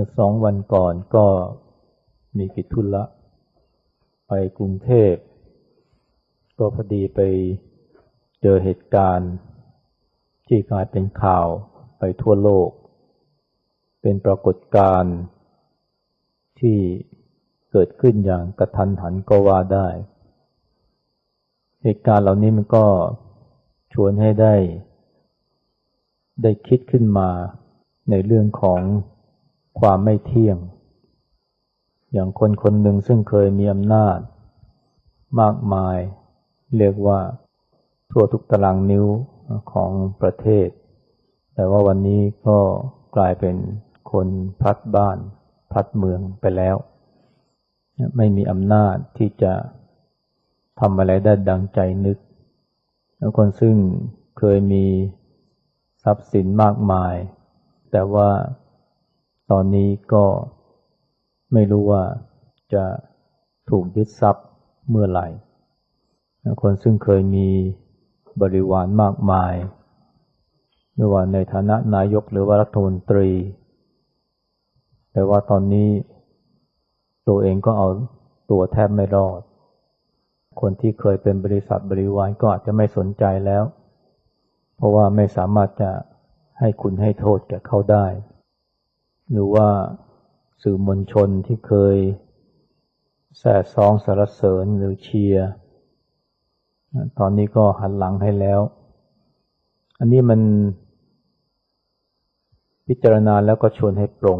มื่อ2 วันก่อนก็มีกิจธุระไปกรุงเทพก็พอดีไปเจอเหตุการณ์ที่กลายเป็นข่าวไปทั่วโลกเป็นปรากฏการณ์ที่เกิดขึ้นอย่างกระทันหันก็ว่าได้เหตุการณ์เหล่านี้มันก็ชวนให้ได้คิดขึ้นมาในเรื่องของความไม่เที่ยงอย่างคนคนหนึ่งซึ่งเคยมีอำนาจมากมายเรียกว่าทั่วทุกตารางนิ้วของประเทศแต่ว่าวันนี้ก็กลายเป็นคนพลัดบ้านพลัดเมืองไปแล้วไม่มีอำนาจที่จะทำอะไรได้ดังใจนึกแล้วคนซึ่งเคยมีทรัพย์สินมากมายแต่ว่าตอนนี้ก็ไม่รู้ว่าจะถูกยึดทรัพย์เมื่อไหร่คนซึ่งเคยมีบริวารมากมายไม่ว่าในฐานะนายกหรือว่ารัฐมนตรีแต่ว่าตอนนี้ตัวเองก็เอาตัวแทบไม่รอดคนที่เคยเป็นบริษัทบริวารก็อาจจะไม่สนใจแล้วเพราะว่าไม่สามารถจะให้คุณให้โทษแก่เขาได้หรือว่าสื่อมวลชนที่เคยแซ่ซ้องสรรเสริญหรือเชียร์ตอนนี้ก็หันหลังให้แล้วอันนี้มันพิจารณาแล้วก็ชวนให้ปรง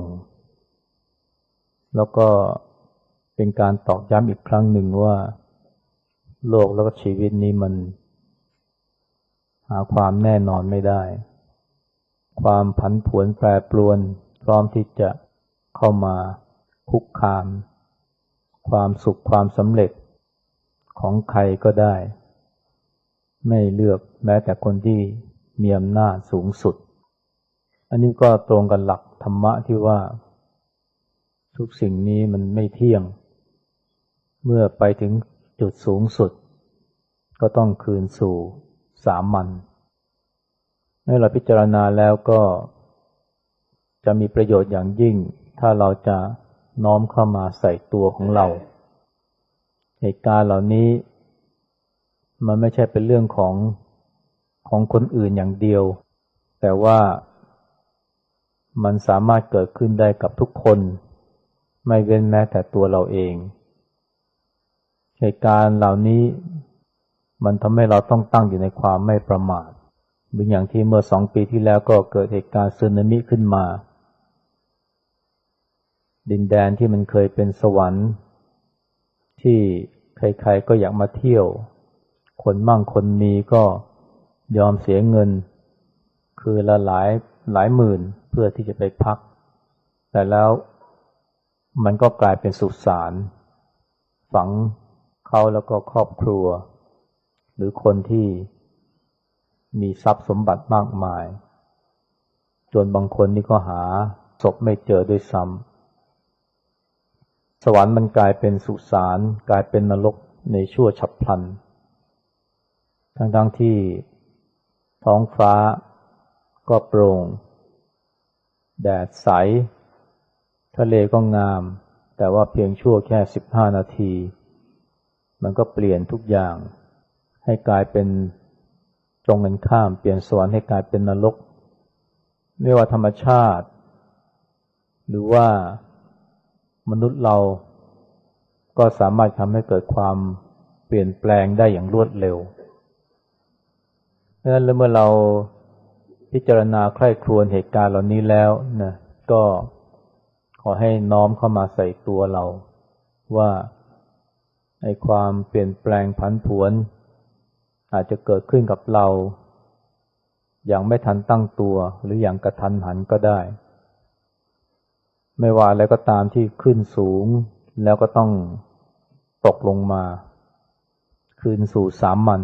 แล้วก็เป็นการตอกย้ำอีกครั้งหนึ่งว่าโลกแล้วก็ชีวิตนี้มันหาความแน่นอนไม่ได้ความผันผวนแปรปรวนพร้อมที่จะเข้ามาคุกคามความสุขความสำเร็จของใครก็ได้ไม่เลือกแม้แต่คนที่มีอำนาจสูงสุดอันนี้ก็ตรงกับหลักธรรมะที่ว่าทุกสิ่งนี้มันไม่เที่ยงเมื่อไปถึงจุดสูงสุดก็ต้องคืนสู่สามัญเมื่อเราพิจารณาแล้วก็จะมีประโยชน์อย่างยิ่งถ้าเราจะน้อมเข้ามาใส่ตัวของเราเหตุการณ์เหล่านี้มันไม่ใช่เป็นเรื่องของคนอื่นอย่างเดียวแต่ว่ามันสามารถเกิดขึ้นได้กับทุกคนไม่เว้นแม้แต่ตัวเราเองเหตุการณ์เหล่านี้มันทำให้เราต้องตั้งอยู่ในความไม่ประมาทเหมือนอย่างที่เมื่อ2 ปีที่แล้วก็เกิดเหตุการณ์สึนามิขึ้นมาดินแดนที่มันเคยเป็นสวรรค์ที่ใครๆก็อยากมาเที่ยวคนมั่งคนมีก็ยอมเสียเงินคือละหลายหมื่นเพื่อที่จะไปพักแต่แล้วมันก็กลายเป็นสุสานฝังเขาแล้วก็ครอบครัวหรือคนที่มีทรัพย์สมบัติมากมายจนบางคนนี่ก็หาศพไม่เจอด้วยซ้ำสวรรค์มันกลายเป็นสุสานกลายเป็นนรกในชั่วฉับพลันทั้งที่ท้องฟ้าก็โปร่งแดดใสทะเลก็งามแต่ว่าเพียงชั่วแค่15 นาทีมันก็เปลี่ยนทุกอย่างให้กลายเป็นตรงกันข้ามเปลี่ยนสวรรค์ให้กลายเป็นนรกไม่ว่าธรรมชาติหรือว่ามนุษย์เราก็สามารถทำให้เกิดความเปลี่ยนแปลงได้อย่างรวดเร็วเพราะฉะนั้นเมื่อเราพิจารณาใคร่ครวญเหตุการณ์เหล่านี้แล้วนะก็ขอให้น้อมเข้ามาใส่ตัวเราว่าไอ้ความเปลี่ยนแปลงผันผวนอาจจะเกิดขึ้นกับเราอย่างไม่ทันตั้งตัวหรืออย่างกระทันหันก็ได้ไม่ว่าอะไรก็ตามที่ขึ้นสูงแล้วก็ต้องตกลงมาคืนสู่สามัญ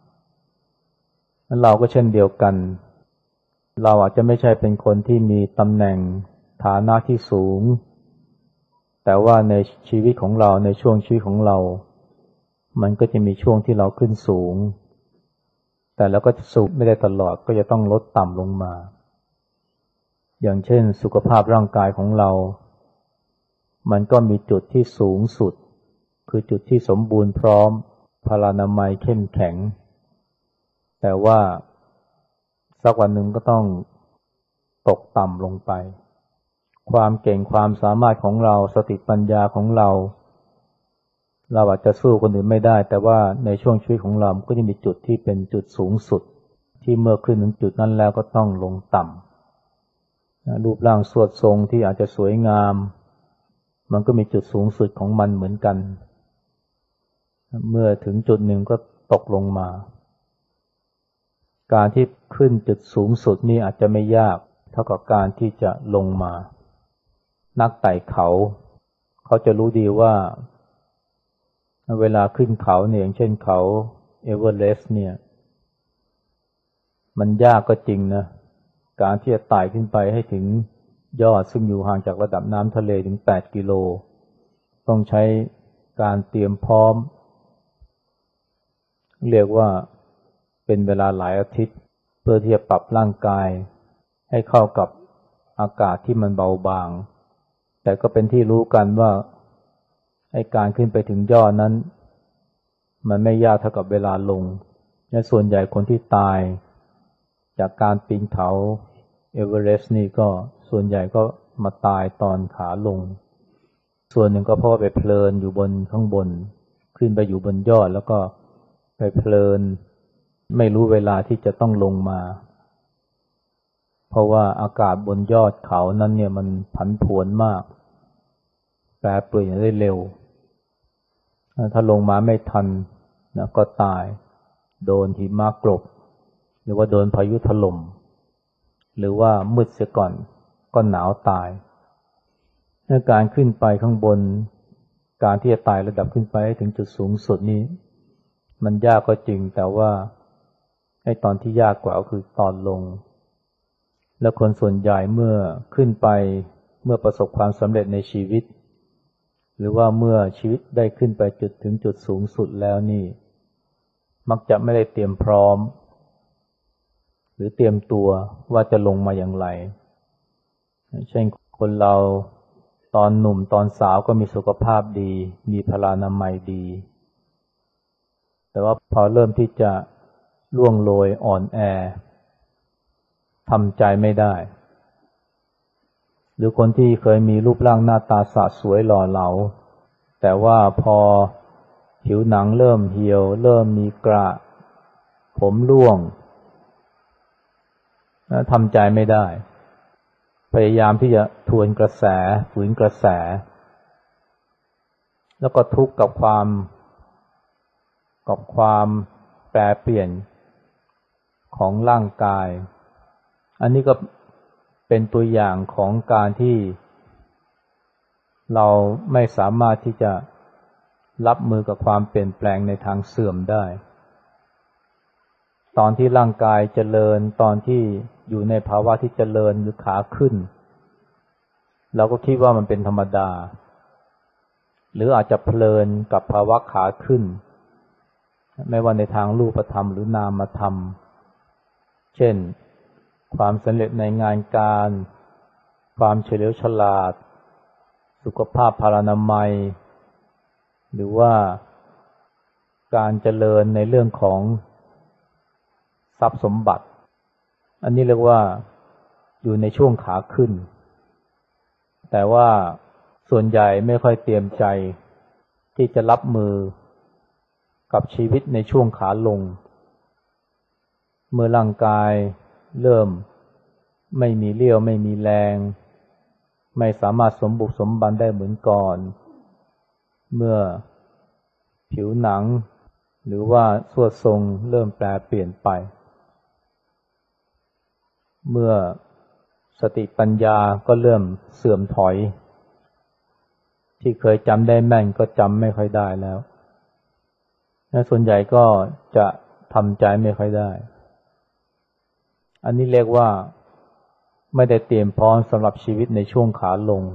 เราก็เช่นเดียวกันเราอาจจะไม่ใช่เป็นคนที่มีตำแหน่งฐานะที่สูงแต่ว่าในชีวิตของเราในช่วงชีวิตของเรามันก็จะมีช่วงที่เราขึ้นสูงแต่เราก็จะสูงไม่ได้ตลอดก็จะต้องลดต่ำลงมาอย่างเช่นสุขภาพร่างกายของเรามันก็มีจุดที่สูงสุดคือจุดที่สมบูรณ์พร้อมพลานามัยเข้มแข็งแต่ว่าสักวันหนึ่งก็ต้องตกต่ำลงไปความเก่งความสามารถของเราสติปัญญาของเราอาจจะสู้คนอื่นไม่ได้แต่ว่าในช่วงชีวิตของเราก็จะมีจุดที่เป็นจุดสูงสุดที่เมื่อขึ้นถึงจุดนั้นแล้วก็ต้องลงต่ำรูปร่างสวดทรงที่อาจจะสวยงามมันก็มีจุดสูงสุดของมันเหมือนกันเมื่อถึงจุดหนึ่งก็ตกลงมาการที่ขึ้นจุดสูงสุดนี่อาจจะไม่ยากเท่ากับการที่จะลงมานักไต่เขาจะรู้ดีว่าเวลาขึ้นเขาเนี่ยอย่างเช่นเขาเอเวอเรสต์เนี่ยมันยากก็จริงนะการที่จะไต่ขึ้นไปให้ถึงยอดซึ่งอยู่ห่างจากระดับน้ำทะเลถึง8 กิโลต้องใช้การเตรียมพร้อมเรียกว่าเป็นเวลาหลายอาทิตย์เพื่อที่จะปรับร่างกายให้เข้ากับอากาศที่มันเบาบางแต่ก็เป็นที่รู้กันว่าให้การขึ้นไปถึงยอดนั้นมันไม่ยากเท่ากับเวลาลงและส่วนใหญ่คนที่ตายจากการปีนเขาเอเวอเรสต์นี่ก็ส่วนใหญ่ก็มาตายตอนขาลงส่วนหนึ่งก็เพราะไปเพลินอยู่บนข้างบนขึ้นไปอยู่บนยอดแล้วก็ไปเพลินไม่รู้เวลาที่จะต้องลงมาเพราะว่าอากาศบนยอดเขานั้นเนี่ยมันผันผวนมากแปรเปลี่ยนได้เร็วถ้าลงมาไม่ทันนะก็ตายโดนหิมะกลบหรือว่าโดนพายุถล่มหรือว่ามืดเสียก่อนก็หนาวตายการขึ้นไปข้างบนการที่จะไต่ระดับขึ้นไปให้ถึงจุดสูงสุดนี้มันยากก็จริงแต่ว่าไอ้ตอนที่ยากกว่าก็คือตอนลงและคนส่วนใหญ่เมื่อขึ้นไปเมื่อประสบความสำเร็จในชีวิตหรือว่าเมื่อชีวิตได้ขึ้นไปถึงจุดสูงสุดแล้วนี่มักจะไม่ได้เตรียมพร้อมหรือเตรียมตัวว่าจะลงมาอย่างไรเช่นคนเราตอนหนุ่มตอนสาวก็มีสุขภาพดีมีพลานามัยดีแต่ว่าพอเริ่มที่จะล่วงโรยอ่อนแอทำใจไม่ได้หรือคนที่เคยมีรูปร่างหน้าตาสะสวยหล่อเหลาแต่ว่าพอผิวหนังเริ่มเหี่ยวเริ่มมีกระผมร่วงทำใจไม่ได้พยายามที่จะทวนกระแสฝืนกระแสแล้วก็ทุกข์กับความแปรเปลี่ยนของร่างกายอันนี้ก็เป็นตัวอย่างของการที่เราไม่สามารถที่จะรับมือกับความเปลี่ยนแปลงในทางเสื่อมได้ตอนที่ร่างกายเจริญตอนที่อยู่ในภาวะที่เจริญหรือขาขึ้นเราก็คิดว่ามันเป็นธรรมดาหรืออาจจะเพลินกับภาวะขาขึ้นไม่ว่าในทางรูปธรรมหรือนามธรรมเช่นความสำเร็จในงานการความเฉลียวฉลาดสุขภาพพลานามัยหรือว่าการเจริญในเรื่องของทรัพย์สมบัติอันนี้เรียกว่าอยู่ในช่วงขาขึ้นแต่ว่าส่วนใหญ่ไม่ค่อยเตรียมใจที่จะรับมือกับชีวิตในช่วงขาลงเมื่อร่างกายเริ่มไม่มีเรี่ยวไม่มีแรงไม่สามารถสมบุกสมบันได้เหมือนก่อนเมื่อผิวหนังหรือว่าทรวดทรงเริ่มแปรเปลี่ยนไปเมื่อสติปัญญาก็เริ่มเสื่อมถอยที่เคยจำได้แม่นก็จำไม่ค่อยได้แล้วและส่วนใหญ่ก็จะทำใจไม่ค่อยได้อันนี้เรียกว่าไม่ได้เตรียมพร้อมสำหรับชีวิตในช่วงขาลง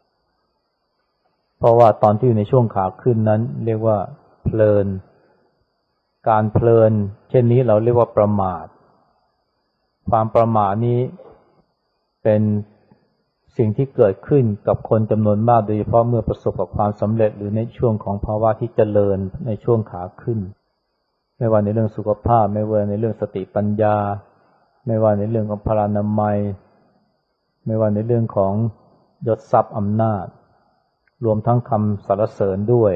เพราะว่าตอนที่อยู่ในช่วงขาขึ้นนั้นเรียกว่าเพลินการเพลินเช่นนี้เราเรียกว่าประมาทความประมาทนี้เป็นสิ่งที่เกิดขึ้นกับคนจำนวนมากโดยเฉพาะเมื่อประสบกับความสำเร็จหรือในช่วงของภาวะที่เจริญในช่วงขาขึ้นไม่ว่าในเรื่องสุขภาพไม่ว่าในเรื่องสติปัญญาไม่ว่าในเรื่องของพลานามัยไม่ว่าในเรื่องของยศทรัพย์อำนาจรวมทั้งคำสรรเสริญด้วย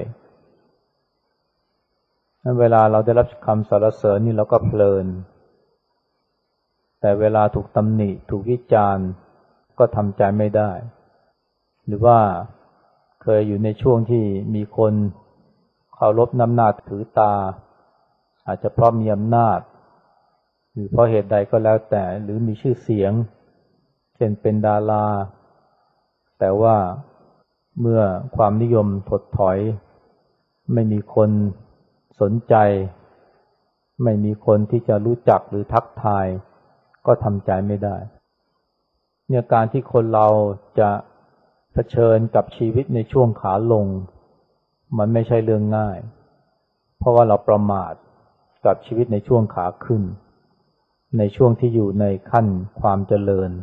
นั้นเวลาเราได้รับคำสรรเสริญนี่เราก็เพลินแต่เวลาถูกตำหนิถูกวิจารณ์ก็ทำใจไม่ได้หรือว่าเคยอยู่ในช่วงที่มีคนเคารพน้ำหน้าถือตาอาจจะเพราะมีอำนาจหรือเพราะเหตุใดก็แล้วแต่หรือมีชื่อเสียงเช่นเป็นดาราแต่ว่าเมื่อความนิยมถดถอยไม่มีคนสนใจไม่มีคนที่จะรู้จักหรือทักทายก็ทำใจไม่ได้เนี่ยการที่คนเราจะเผชิญกับชีวิตในช่วงขาลงมันไม่ใช่เรื่องง่ายเพราะว่าเราประมาทกับชีวิตในช่วงขาขึ้นในช่วงที่อยู่ในขั้นความเจริญ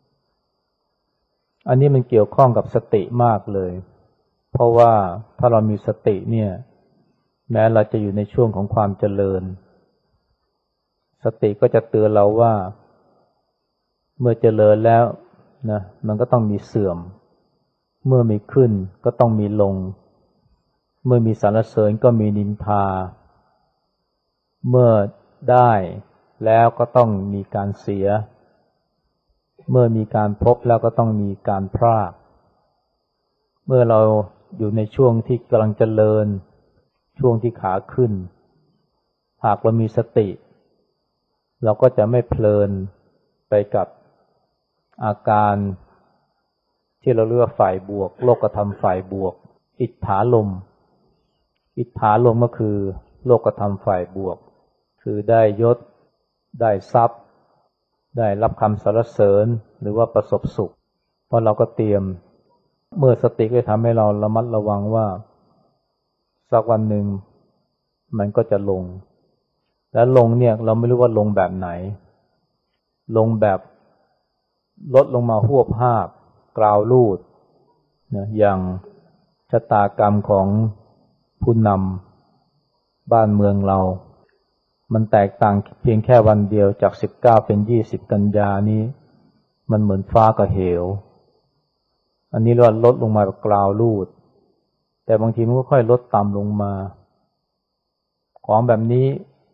อันนี้มันเกี่ยวข้องกับสติมากเลยเพราะว่าถ้าเรามีสติเนี่ยแม้เราจะอยู่ในช่วงของความเจริญสติก็จะเตือนเราว่าเมื่อเจริญแล้วนะมันก็ต้องมีเสื่อมเมื่อมีขึ้นก็ต้องมีลงเมื่อมีสรรเสริญก็มีนินทาเมื่อได้แล้วก็ต้องมีการเสียเมื่อมีการพบแล้วก็ต้องมีการพรากเมื่อเราอยู่ในช่วงที่กำลังเจริญช่วงที่ขาขึ้นหากเรามีสติเราก็จะไม่เพลินไปกับอาการที่เราเรียกว่าฝ่ายบวกโลกธรรมฝ่ายบวกอิทธาลมอิทธาลมก็คือโลกธรรมฝ่ายบวกคือได้ยศได้ทรัพย์ได้รับคำสรรเสริญหรือว่าประสบสุขเพราะเราก็เตรียมเมื่อสติก็ทำให้เราระมัดระวังว่าสักวันหนึ่งมันก็จะลงและลงเนี่ยเราไม่รู้ว่าลงแบบไหนลงแบบลดลงมาหวบหาบกราวลูดนะอย่างชะตากรรมของผู้นำบ้านเมืองเรามันแตกต่างเพียงแค่วันเดียวจาก19เป็น20กันยานี้มันเหมือนฟ้ากับเหวอันนี้เราลดลงมาแบบกราวลูดแต่บางทีมันก็ค่อยลดต่ำลงมาของแบบนี้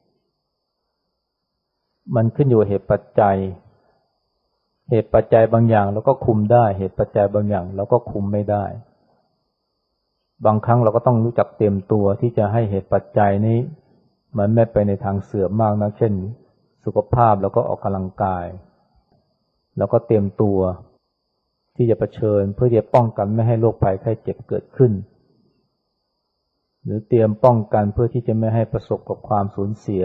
มันขึ้นอยู่กับเหตุปัจจัยบางอย่างเราก็คุมได้เหตุปัจจัยบางอย่างเราก็คุมไม่ได้บางครั้งเราก็ต้องรู้จักเตรียมตัวที่จะให้เหตุปัจจัยนี้มันไม่ไปในทางเสื่อมมากนะเช่นสุขภาพแล้วก็ออกกำลังกายแล้วก็เตรียมตัวที่จะเผชิญเพื่อจะป้องกันไม่ให้โรคภัยไข้เจ็บเกิดขึ้นหรือเตรียมป้องกันเพื่อที่จะไม่ให้ประสบกับความสูญเสีย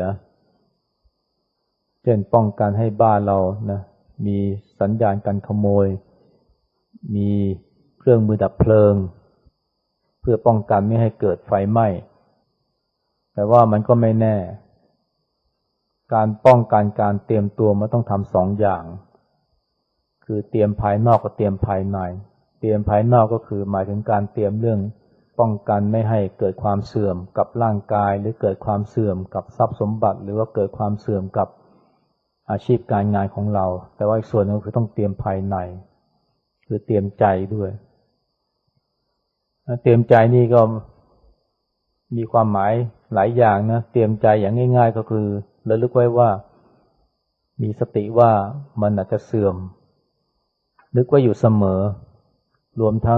เช่นป้องกันให้บ้านเรานะมีสัญญาณการขโมยมีเครื่องมือดับเพลิงเพื่อป้องกันไม่ให้เกิดไฟไหม้แต่ว่ามันก็ไม่แน่การป้องกันการเตรียมตัวมันต้องทำ2อย่างคือเตรียมภายนอกกับเตรียมภายในเตรียมภายนอกก็คือหมายถึงการเตรียมเรื่องป้องกันไม่ให้เกิดความเสื่อมกับร่างกายหรือเกิดความเสื่อมกับทรัพย์สมบัติหรือว่าเกิดความเสื่อมกับอาชีพการงานของเราแต่ว่าอีกส่วนนึงคือต้องเตรียมภายในคือเตรียมใจด้วยเตรียมใจนี่ก็มีความหมายหลายอย่างนะเตรียมใจอย่างง่ายๆก็คือระลึกไว้ว่ามีสติว่ามันอาจจะเสื่อมนึกไว้อยู่เสมอรวมทั้ง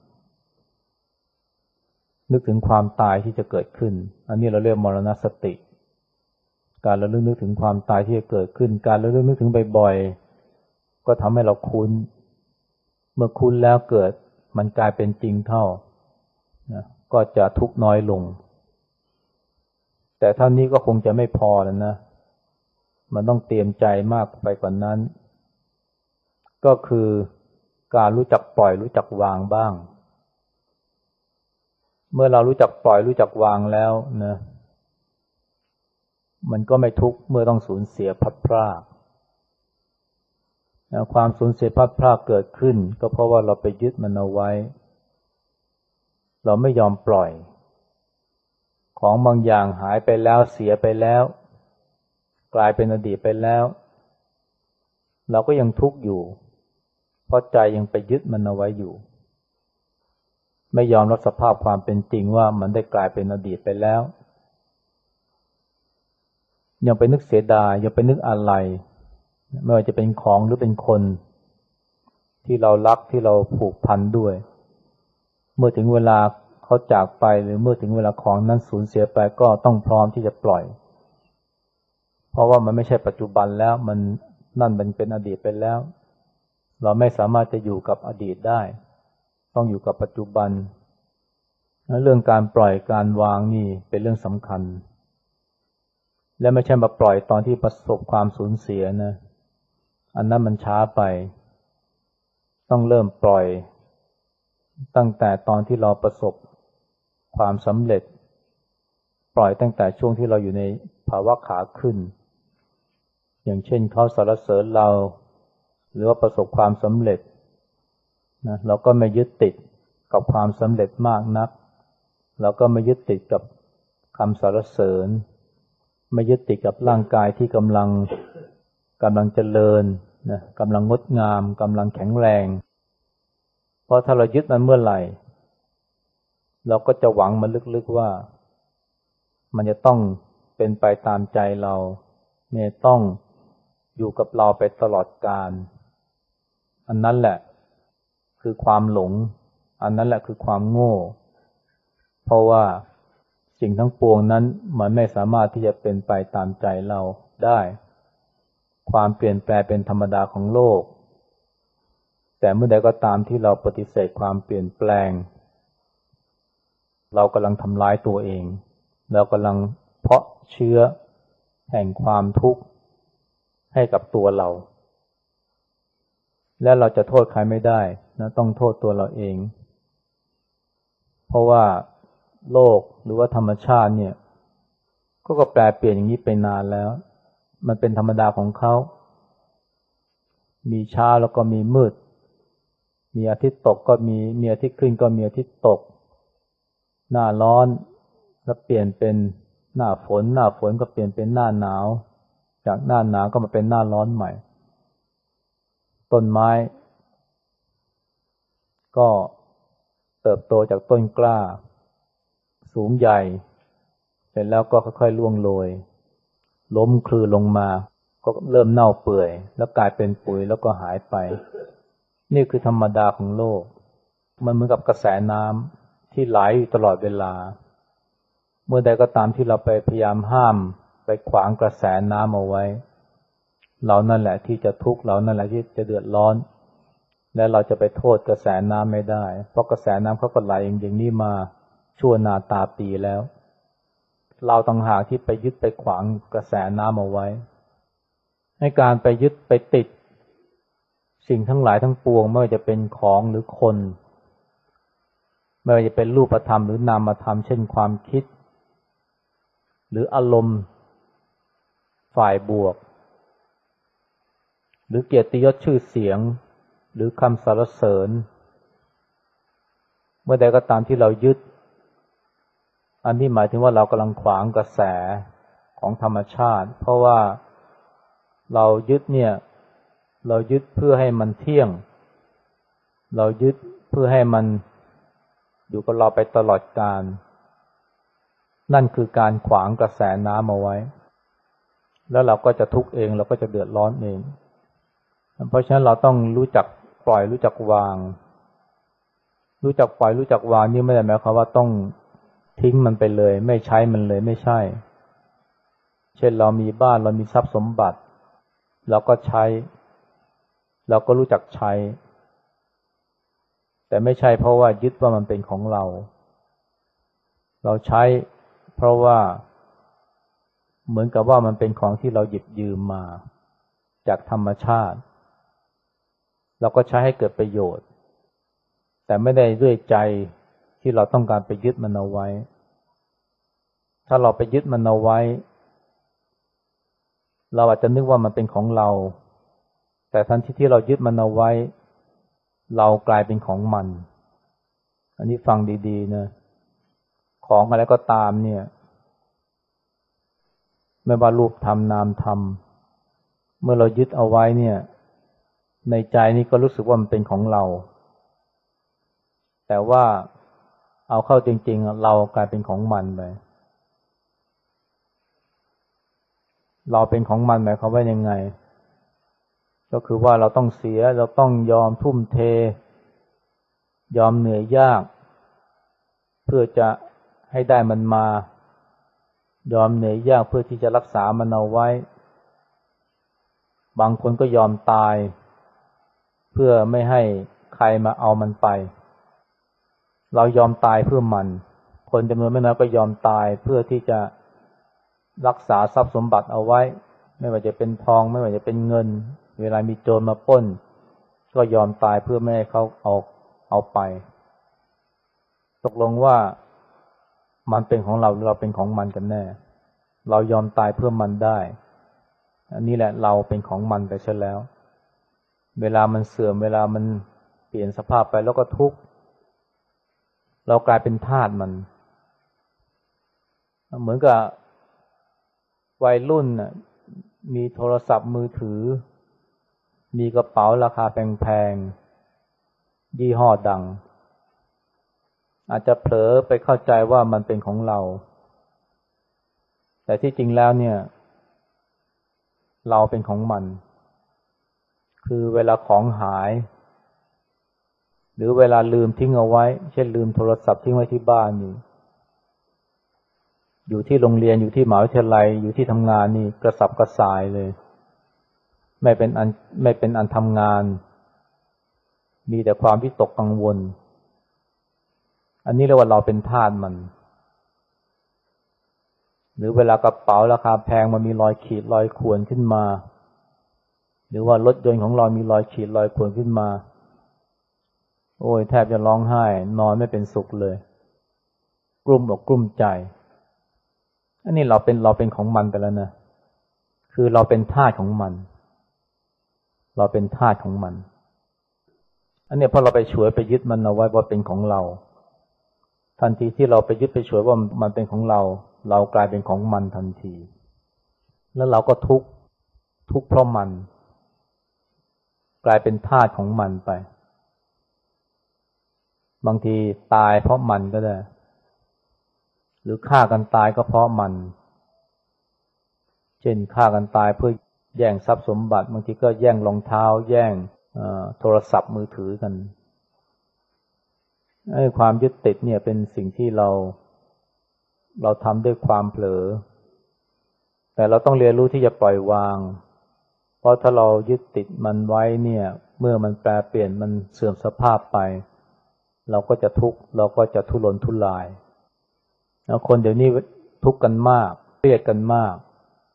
นึกถึงความตายที่จะเกิดขึ้นอันนี้เราเรียกมรณสติการระลึกนึกถึงความตายที่จะเกิดขึ้นการระลึกนึกถึงบ่อยๆก็ทำให้เราคุ้นเมื่อคุ้นแล้วเกิดมันกลายเป็นจริงเข้านะก็จะทุกข์น้อยลงแต่เท่านี้ก็คงจะไม่พอแล้วนะมันต้องเตรียมใจมากไปกว่านั้นก็คือการรู้จักปล่อยรู้จักวางบ้างเมื่อเรารู้จักปล่อยรู้จักวางแล้วนะมันก็ไม่ทุกข์เมื่อต้องสูญเสียพัดพรากความสูญเสียพลัดพรากเกิดขึ้นก็เพราะว่าเราไปยึดมันเอาไว้เราไม่ยอมปล่อยของบางอย่างหายไปแล้วเสียไปแล้วกลายเป็นอดีตไปแล้วเราก็ยังทุกข์อยู่เพราะใจยังไปยึดมันเอาไว้อยู่ไม่ยอมรับสภาพความเป็นจริงว่ามันได้กลายเป็นอดีตไปแล้วยังไปนึกเสียดายยังไปนึกอะไรไม่ว่าจะเป็นของหรือเป็นคนที่เรารักที่เราผูกพันด้วยเมื่อถึงเวลาเขาจากไปหรือเมื่อถึงเวลาของนั้นสูญเสียไปก็ต้องพร้อมที่จะปล่อยเพราะว่ามันไม่ใช่ปัจจุบันแล้วมันนั่นมันเป็นอดีตไปแล้วเราไม่สามารถจะอยู่กับอดีตได้ต้องอยู่กับปัจจุบันเรื่องการปล่อยการวางนี่เป็นเรื่องสำคัญและไม่ใช่มาปล่อยตอนที่ประสบความสูญเสียนะอันนั้นมันช้าไปต้องเริ่มปล่อยตั้งแต่ตอนที่เราประสบความสำเร็จปล่อยตั้งแต่ช่วงที่เราอยู่ในภาวะขาขึ้นอย่างเช่นเขาสรรเสริญเราหรือว่าประสบความสำเร็จนะเราก็ไม่ยึดติดกับความสำเร็จมากนักเราก็ไม่ยึดติดกับคำสรรเสริญไม่ยึดติดกับร่างกายที่กำลังเจริญนะกำลังงดงามกำลังแข็งแรงเพราะถ้าเรายึดมันเมื่อไหร่เราก็จะหวังมันลึกๆว่ามันจะต้องเป็นไปตามใจเราเนี่ยต้องอยู่กับเราไปตลอดกาลอันนั้นแหละคือความหลงอันนั้นแหละคือความโง่เพราะว่าสิ่งทั้งปวงนั้นมันไม่สามารถที่จะเป็นไปตามใจเราได้ความเปลี่ยนแปลงเป็นธรรมดาของโลกแต่เมื่อใดก็ตามที่เราปฏิเสธความเปลี่ยนแปลงเรากำลังทำร้ายตัวเองเรากำลังเพาะเชื้อแห่งความทุกข์ให้กับตัวเราและเราจะโทษใครไม่ได้นะต้องโทษตัวเราเองเพราะว่าโลกหรือว่าธรรมชาติเนี่ยก็แปรเปลี่ยนอย่างนี้ไปนานแล้วมันเป็นธรรมดาของเขามีเช้าแล้วก็มีมืดมีอาทิตย์ตกก็มีอาทิตย์ขึ้นก็มีอาทิตย์ตกหน้าร้อนแล้วเปลี่ยนเป็นหน้าฝนก็เปลี่ยนเป็นหน้าหนาวจากหน้าหนาวก็มาเป็นหน้าร้อนใหม่ต้นไม้ก็เติบโตจากต้นกล้าสูงใหญ่เสร็จแล้วก็ค่อยๆร่วงโรยล้มคลืนลงมาก็เริ่มเน่าเปื่อยแล้วกลายเป็นปุ๋ยแล้วก็หายไปนี่คือธรรมดาของโลกมันเหมือนกับกระแสน้ำที่ไหลอยู่ตลอดเวลาเมื่อใดก็ตามที่เราไปพยายามห้ามไปขวางกระแสน้ำเอาไว้เรานั่นแหละที่จะทุกข์เรานั่นแหละที่จะเดือดร้อนและเราจะไปโทษกระแสน้ำไม่ได้เพราะกระแสน้ำเขาก็ไหลอย่างนี้มาชั่วนาตาปีแล้วเราต่างหากที่ไปยึดไปขวางกระแสน้ำเอาไว้ให้การไปยึดไปติดสิ่งทั้งหลายทั้งปวงไม่ว่าจะเป็นของหรือคนไม่ว่าจะเป็นรูปธรรมหรือนามธรรมเช่นความคิดหรืออารมณ์ฝ่ายบวกหรือเกียรติยศชื่อเสียงหรือคำสรรเสริญเมื่อใดก็ตามที่เรายึดอันนี้หมายถึงว่าเรากำลังขวางกระแสของธรรมชาติเพราะว่าเรายึดเพื่อให้มันเที่ยงเรายึดเพื่อให้มันอยู่กับเราไปตลอดกาลนั่นคือการขวางกระแสน้ำเอาไว้แล้วเราก็จะทุกข์เองเราก็จะเดือดร้อนเองเพราะฉะนั้นเราต้องรู้จักปล่อยรู้จักวางรู้จักปล่อยรู้จักวางนี่ไม่ได้หมายความว่าต้องทิ้งมันไปเลยไม่ใช้มันเลยไม่ใช่เช่นเรามีบ้านเรามีทรัพย์สมบัติเราก็ใช้เราก็รู้จักใช้แต่ไม่ใช่เพราะว่ายึดว่ามันเป็นของเราใช้เพราะว่าเหมือนกับว่ามันเป็นของที่เราหยิบยืมมาจากธรรมชาติเราก็ใช้ให้เกิดประโยชน์แต่ไม่ได้ด้วยใจที่เราต้องการไปยึดมันเอาไว้ถ้าเราไปยึดมันเอาไว้เราอาจจะนึกว่ามันเป็นของเราแต่ทันทีที่เรายึดมันเอาไว้เรากลายเป็นของมันอันนี้ฟังดีๆนะของอะไรก็ตามเนี่ยไม่ว่ารูปธรรมนามธรรมเมื่อเรายึดเอาไว้เนี่ยในใจนี่ก็รู้สึกว่ามันเป็นของเราแต่ว่าเอาเข้าจริงๆเรากลายเป็นของมันไปเราเป็นของมันหมายความว่ายังไงก็คือว่าเราต้องเสียเราต้องยอมทุ่มเทยอมเหนื่อยยากเพื่อจะให้ได้มันมายอมเหนื่อยยากเพื่อที่จะรักษามันเอาไว้บางคนก็ยอมตายเพื่อไม่ให้ใครมาเอามันไปเรายอมตายเพื่อมันคนจำนวนไม่น้อยก็ยอมตายเพื่อที่จะรักษาทรัพย์สมบัติเอาไว้ไม่ว่าจะเป็นทองไม่ว่าจะเป็นเงินเวลามีโจรมาปล้นก็ยอมตายเพื่อไม่ให้เขาเอาไปตกลงว่ามันเป็นของเราหรือเราเป็นของมันกันแน่เรายอมตายเพื่อมันได้อันนี้แหละเราเป็นของมันไปซะแล้วเวลามันเสื่อมเวลามันเปลี่ยนสภาพไปแล้วก็ทุกข์เรากลายเป็นทาสมันเหมือนกับวัยรุ่นน่ะมีโทรศัพท์มือถือมีกระเป๋าราคาแพงๆยี่ห้อดังอาจจะเผลอไปเข้าใจว่ามันเป็นของเราแต่ที่จริงแล้วเนี่ยเราเป็นของมันคือเวลาของหายหรือเวลาลืมทิ้งเอาไว้เช่นลืมโทรศัพท์ทิ้งไว้ที่บ้านอยู่ที่โรงเรียนอยู่ที่มหาวิทยาลัยอยู่ที่ทำงานนี่กระสับกระส่ายเลยไม่เป็นอันทำงานมีแต่ความวิตกกังวลอันนี้เรียกว่าเราเป็นทาสมันหรือเวลากระเป๋าราคาแพงมันมีรอยขีดรอยข่วนขึ้นมาหรือว่ารถยนต์ของเรามีรอยขีดรอยข่วนขึ้นมาโอ้ยแทบจะร้องไห้นอนไม่เป็นสุขเลยกลุ้มอกกลุ้มใจอันนี้เราเป็นของมันไปแล้วนะคือเราเป็นทาสของมันเราเป็นทาสของมันอันนี้พอเราไปฉวยไปยึดมันเอาไว้ว่าเป็นของเราทันทีที่เราไปยึดไปฉวยว่ามันเป็นของเราเรากลายเป็นของมันทันทีแล้วเราก็ทุกข์เพราะมันกลายเป็นทาสของมันไปบางทีตายเพราะมันก็ได้หรือฆ่ากันตายก็เพราะมันเช่นฆ่ากันตายเพื่อแย่งทรัพย์สมบัติบางทีก็แย่งรองเท้าแย่งโทรศัพท์มือถือกันความยึดติดเนี่ยเป็นสิ่งที่เราทำด้วยความเผลอแต่เราต้องเรียนรู้ที่จะปล่อยวางเพราะถ้าเรายึดติดมันไว้เนี่ยเมื่อมันแปรเปลี่ยนมันเสื่อมสภาพไปเราก็จะทุกข์เราก็จะทุรนทุรายแล้วคนเดี๋ยวนี้ทุกข์กันมากเครียดกันมาก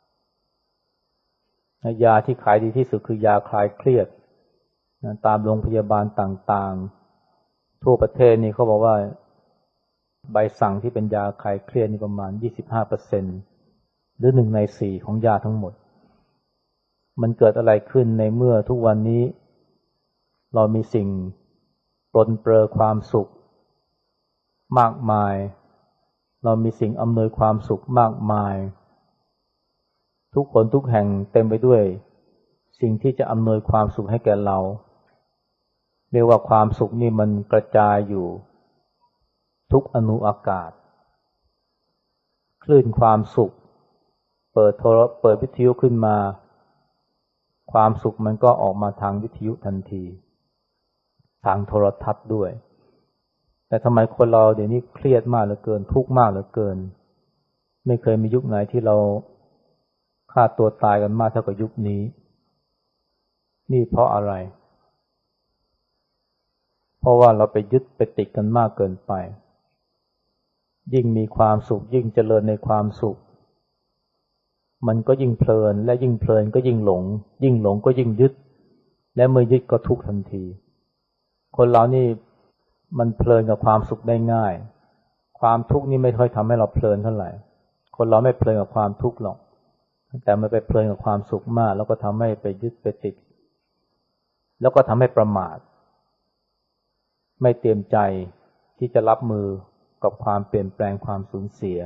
ยาที่ขายดีที่สุดคือยาคลายเครียดตามโรงพยาบาลต่างๆทั่วประเทศนี่เขาบอกว่าใบสั่งที่เป็นยาคลายเครียดนี่ประมาณ 25% หรือ1 ใน 4ของยาทั้งหมดมันเกิดอะไรขึ้นในเมื่อทุกวันนี้เรามีสิ่งปรนเปรอความสุขมากมายเรามีสิ่งอำนวยความสุขมากมายทุกคนทุกแห่งเต็มไปด้วยสิ่งที่จะอำนวยความสุขให้แก่เราเรียกว่าความสุขนี่มันกระจายอยู่ทุกอนุอากาศคลื่นความสุขเปิดวิทยุขึ้นมาความสุขมันก็ออกมาทางวิทยุทันทีทางโทรทัศน์ด้วยแต่ทำไมคนเราเดี๋ยวนี้เครียดมากเหลือเกินทุกข์มากเหลือเกินไม่เคยมียุคไหนที่เราฆ่าตัวตายกันมากเท่ากับยุคนี้นี่เพราะอะไรเพราะว่าเราไปยึดไปติดกันมากเกินไปยิ่งมีความสุขยิ่งเจริญในความสุขมันก็ยิ่งเพลินและยิ่งเพลินก็ยิ่งหลงยิ่งหลงก็ยิ่งยึดและเมื่อยึดก็ทุกข์ทันทีคนเรานี่มันเพลินกับความสุขได้ง่ายความทุกข์นี่ไม่ค่อยทำให้เราเพลินเท่าไหร่คนเราไม่เพลินกับความทุกข์หรอกแต่มันไปเพลินกับความสุขมากแล้วก็ทำให้ไปยึดไปติดแล้วก็ทำให้ประมาทไม่เตรียมใจที่จะรับมือกับความเปลี่ยนแปลงความสูญเสีย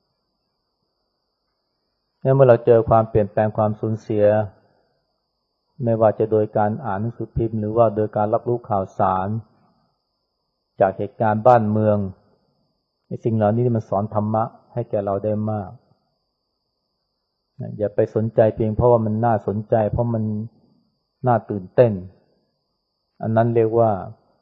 เมื่อเราเจอความเปลี่ยนแปลงความสูญเสียไม่ว่าจะโดยการอ่านหนังสือพิมพ์หรือว่าโดยการรับรู้ข่าวสารจากเหตุการณ์บ้านเมืองสิ่งเหล่านี้มันสอนธรรมะให้แก่เราได้มากอย่าไปสนใจเพียงเพราะว่ามันน่าสนใจเพราะมันน่าตื่นเต้นอันนั้นเรียกว่า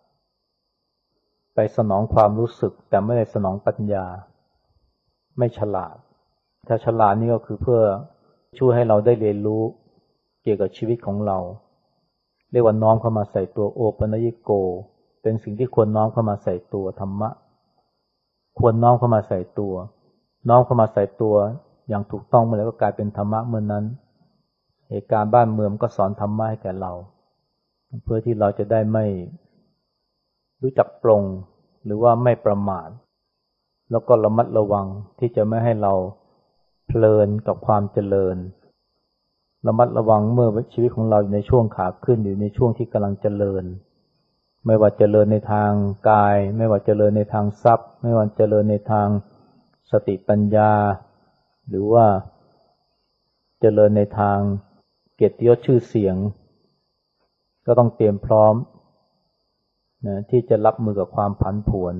ไปสนองความรู้สึกแต่ไม่ได้สนองปัญญาไม่ฉลาดถ้าฉลาดนี่ก็คือเพื่อช่วยให้เราได้เรียนรู้เกี่ยวกับชีวิตของเราเรียกว่าน้อมเข้ามาใส่ตัวโอปัญญิโกเป็นสิ่งที่ควรน้อมเข้ามาใส่ตัวธรรมะควรน้อมเข้ามาใส่ตัวน้อมเข้ามาใส่ตัวอย่างถูกต้องเมื่อไหร่ก็กลายเป็นธรรมะเมื่อนั้นเหตุการณ์บ้านเมืองก็สอนธรรมะให้แก่เราเพื่อที่เราจะได้ไม่รู้จักปรงหรือว่าไม่ประมาทแล้วก็ระมัดระวังที่จะไม่ให้เราเพลินกับความเจริญระมัดระวังเมื่อชีวิตของเราอยู่ในช่วงขาขึ้นอยู่ในช่วงที่กำลังเจริญไม่ว่าเจริญในทางกายไม่ว่าเจริญในทางทรัพย์ไม่ว่าเจริญในทางสติปัญญาหรือว่าเจริญในทางเกียรติยศชื่อเสียงก็ต้องเตรียมพร้อมนะที่จะรับมือกับความผันผวน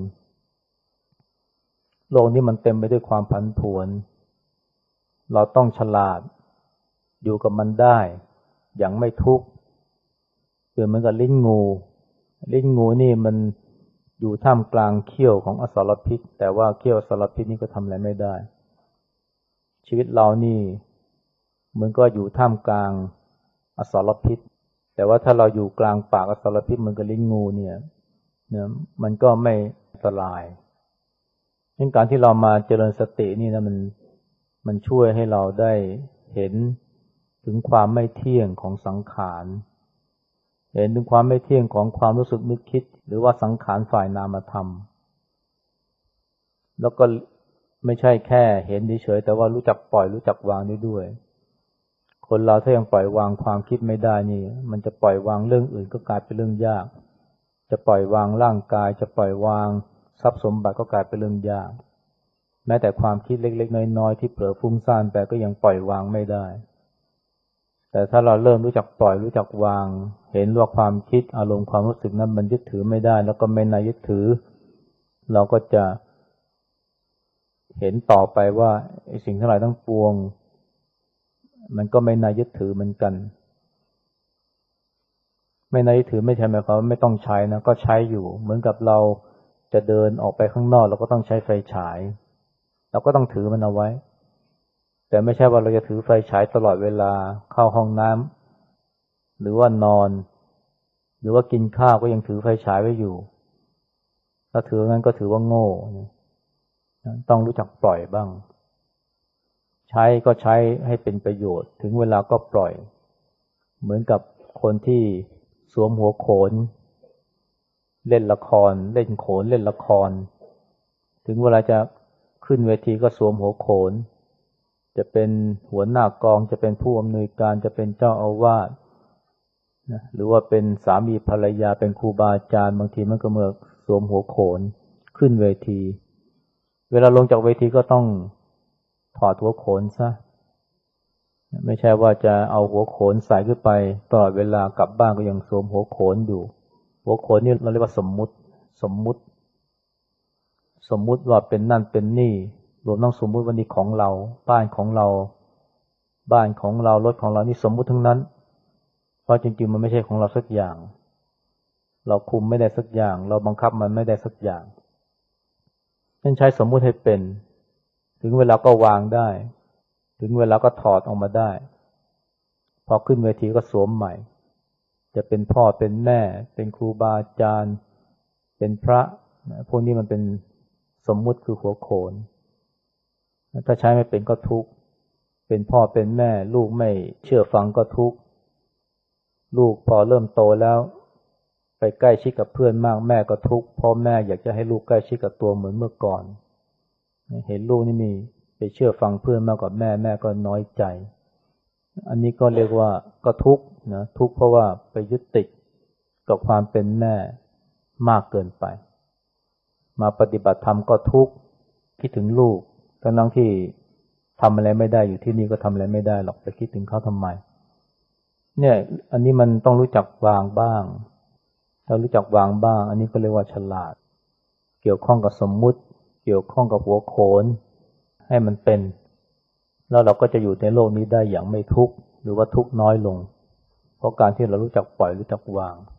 โลกนี้มันเต็มไปด้วยความผันผวนเราต้องฉลาดอยู่กับมันได้อย่างไม่ทุกข์เหมือนกับลิ้นงูนี่มันอยู่ท่ามกลางเขี้ยวของอสรพิษแต่ว่าเขี้ยวอสรพิษนี่ก็ทำอะไรไม่ได้ชีวิตเรานี่เหมือนก็อยู่ท่ามกลางอสรพิษแต่ว่าถ้าเราอยู่กลางปากอสรพิษเหมือนกับลิ้นงูเนี่ยมันก็ไม่อันตรายดังนั้นการที่เรามาเจริญสตินี่นะมันช่วยให้เราได้เห็นถึงความไม่เที่ยงของสังขารเห็นถึงความไม่เที่ยงของความรู้สึกนึกคิดหรือว่าสังขารฝ่ายนามธรรมแล้วก็ไม่ใช่แค่เห็นเฉยๆแต่ว่ารู้จักปล่อยรู้จักวางด้วยคนเราถ้ายังปล่อยวางความคิดไม่ได้นี่มันจะปล่อยวางเรื่องอื่นก็กลายเป็นเรื่องยากจะปล่อยวางร่างกายจะปล่อยวางทรัพย์สมบัติก็กลายเป็นเรื่องยากแม้แต่ความคิดเล็กๆน้อยๆที่เผลอฟุ้งซ่านไปก็ยังปล่อยวางไม่ได้แต่ถ้าเราเริ่มรู้จักปล่อยรู้จักวางเห็นว่าความคิดอารมณ์ความรู้สึกนั้นมันยึดถือไม่ได้แล้วก็ไม่น่ายึดถือเราก็จะเห็นต่อไปว่าไอ้สิ่งทั้งหลายทั้งปวงมันก็ไม่น่ายึดถือเหมือนกันไม่น่ายึดถือไม่ใช่หมายความว่าไม่ต้องใช้นะก็ใช้อยู่เหมือนกับเราจะเดินออกไปข้างนอกเราก็ต้องใช้ไฟฉายเราก็ต้องถือมันเอาไว้แต่ไม่ใช่ว่าเราจะถือไฟฉายตลอดเวลาเข้าห้องน้ำหรือว่านอนหรือว่ากินข้าวก็ยังถือไฟฉายไว้อยู่ถ้าถืองั้นก็ถือว่าโง่ต้องรู้จักปล่อยบ้างใช้ก็ใช้ให้เป็นประโยชน์ถึงเวลาก็ปล่อยเหมือนกับคนที่สวมหัวโขนเล่นละครเล่นโขนเล่นละครถึงเวลาจะขึ้นเวทีก็สวมหัวโขนจะเป็นหัวหน้ากองจะเป็นผู้อำนวยการจะเป็นเจ้าอาวาสนะหรือว่าเป็นสามีภรรยาเป็นครูบาอาจารย์บางทีมันก็เมื่อสวมหัวโขนขึ้นเวทีเวลาลงจากเวทีก็ต้องถอดหัวโขนซะไม่ใช่ว่าจะเอาหัวโขนใส่ขึ้นไปตลอดเวลากลับบ้านก็ยังสวมหัวโขนอยู่หัวโขนนี่เราเรียกว่าสมมุติว่าเป็นนั่นเป็นนี่รวมทั้งสมมุติว่านี่ของเราบ้านของเรารถของเรานี่สมมุติทั้งนั้นเพราะจริงๆมันไม่ใช่ของเราสักอย่างเราคุมไม่ได้สักอย่างเราบังคับมันไม่ได้สักอย่างฉันใช้สมมุติให้เป็นถึงเวลาก็วางได้ถึงเวลาก็ถอดออกมาได้พอขึ้นเวทีก็สวมใหม่จะเป็นพ่อเป็นแม่เป็นครูบาอาจารย์เป็นพระพวกนี้มันเป็นสมมุติคือหัวโขนถ้าใช้ไม่เป็นก็ทุกข์เป็นพ่อเป็นแม่ลูกไม่เชื่อฟังก็ทุกข์ลูกพอเริ่มโตแล้วไปใกล้ชิดกับเพื่อนมากแม่ก็ทุกข์เพราะแม่อยากจะให้ลูกใกล้ชิดกับตัวเหมือนเมื่อก่อนเห็นลูกนี่มีไปเชื่อฟังเพื่อนมากกว่าแม่ก็น้อยใจอันนี้ก็เรียกว่าก็ทุกข์นะทุกข์เพราะว่าไปยึดติดกับความเป็นแม่มากเกินไปมาปฏิบัติธรรมก็ทุกข์คิดถึงลูกทั้งที่ทำอะไรไม่ได้อยู่ที่นี่ก็ทำอะไรไม่ได้หรอกไปคิดถึงเขาทำไมเนี่ยอันนี้มันต้องรู้จักวางบ้างถ้ารู้จักวางบ้างอันนี้ก็เรียกว่าฉลาดเกี่ยวข้องกับสมมุติเกี่ยวข้องกับหัวโขนให้มันเป็นแล้วเราก็จะอยู่ในโลกนี้ได้อย่างไม่ทุกข์หรือว่าทุกข์น้อยลงเพราะการที่เรารู้จักปล่อยรู้จักวาง